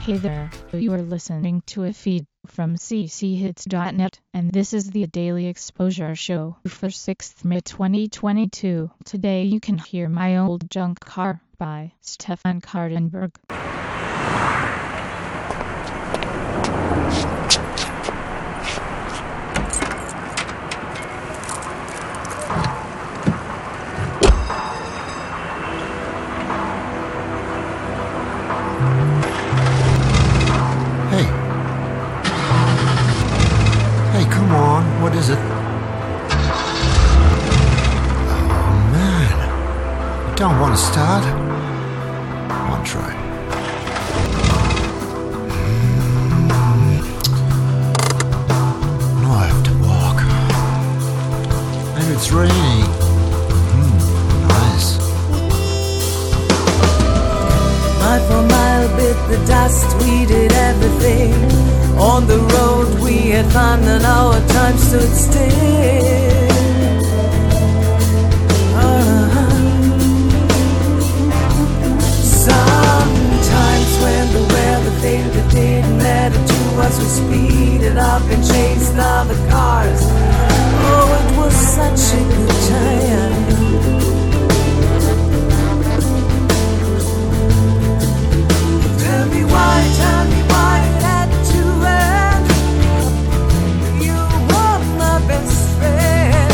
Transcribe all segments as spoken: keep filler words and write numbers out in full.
Hey there, you are listening to a feed from c c hits dot net, and this is the Daily Exposure Show for sixth of May twenty twenty-two. Today you can hear My Old Junk Car by Stefan Kardenberg. What is it? Oh man, you don't want to start? One try. No, I have to walk. Maybe it's raining. Mm, nice. Mile for mile, bit the dust, we did everything. On the road we had fun and our time stood still. uh-huh. Sometimes when the weather failed, it didn't matter to us. We speeded up and chased other cars. Oh, it was such a good time. Tell me why, tell me why it had to end. You were my best friend.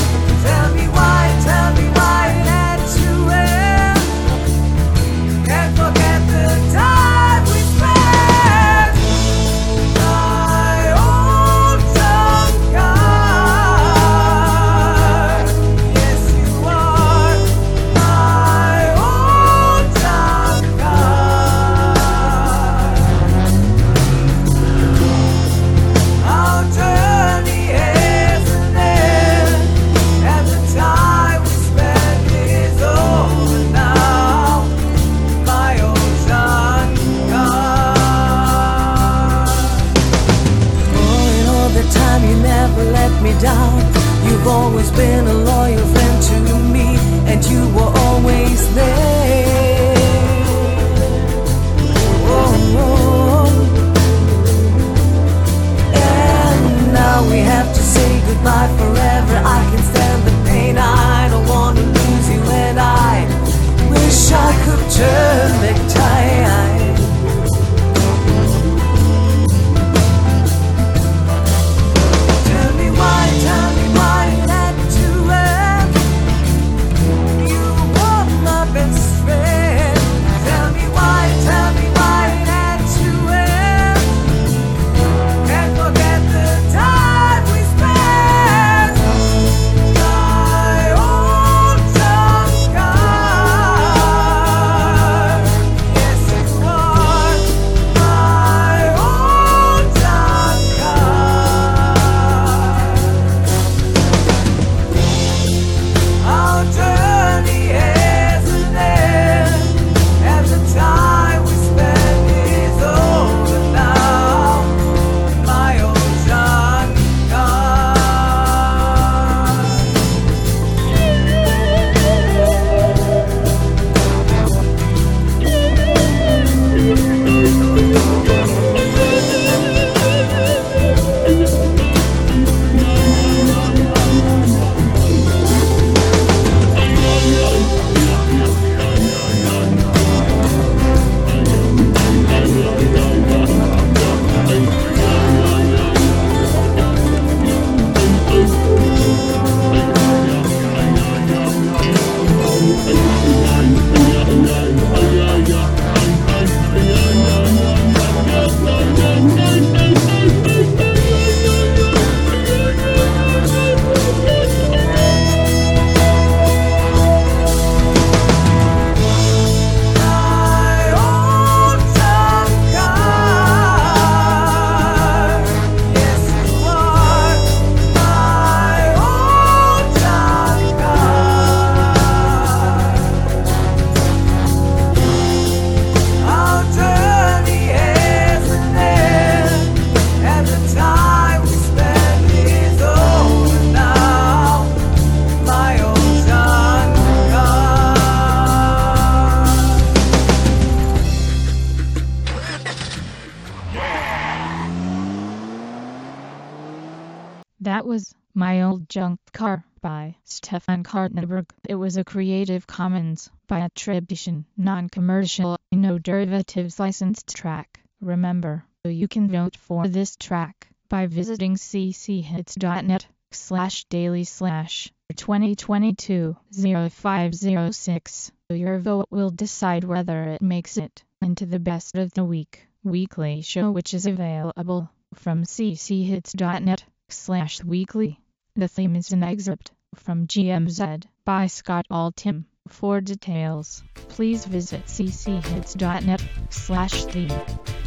That was My Old Junk Car by Stefan Kartenberg. It was a Creative Commons by attribution, non-commercial, no derivatives licensed track. Remember, you can vote for this track by visiting cchits.net slash daily slash twenty twenty-two oh five oh six. Your vote will decide whether it makes it into the Best of the Week weekly show, which is available from cchits.net slash weekly. The theme is an excerpt from G M Z by Scott Altham. For details, please visit cchits.net slash theme.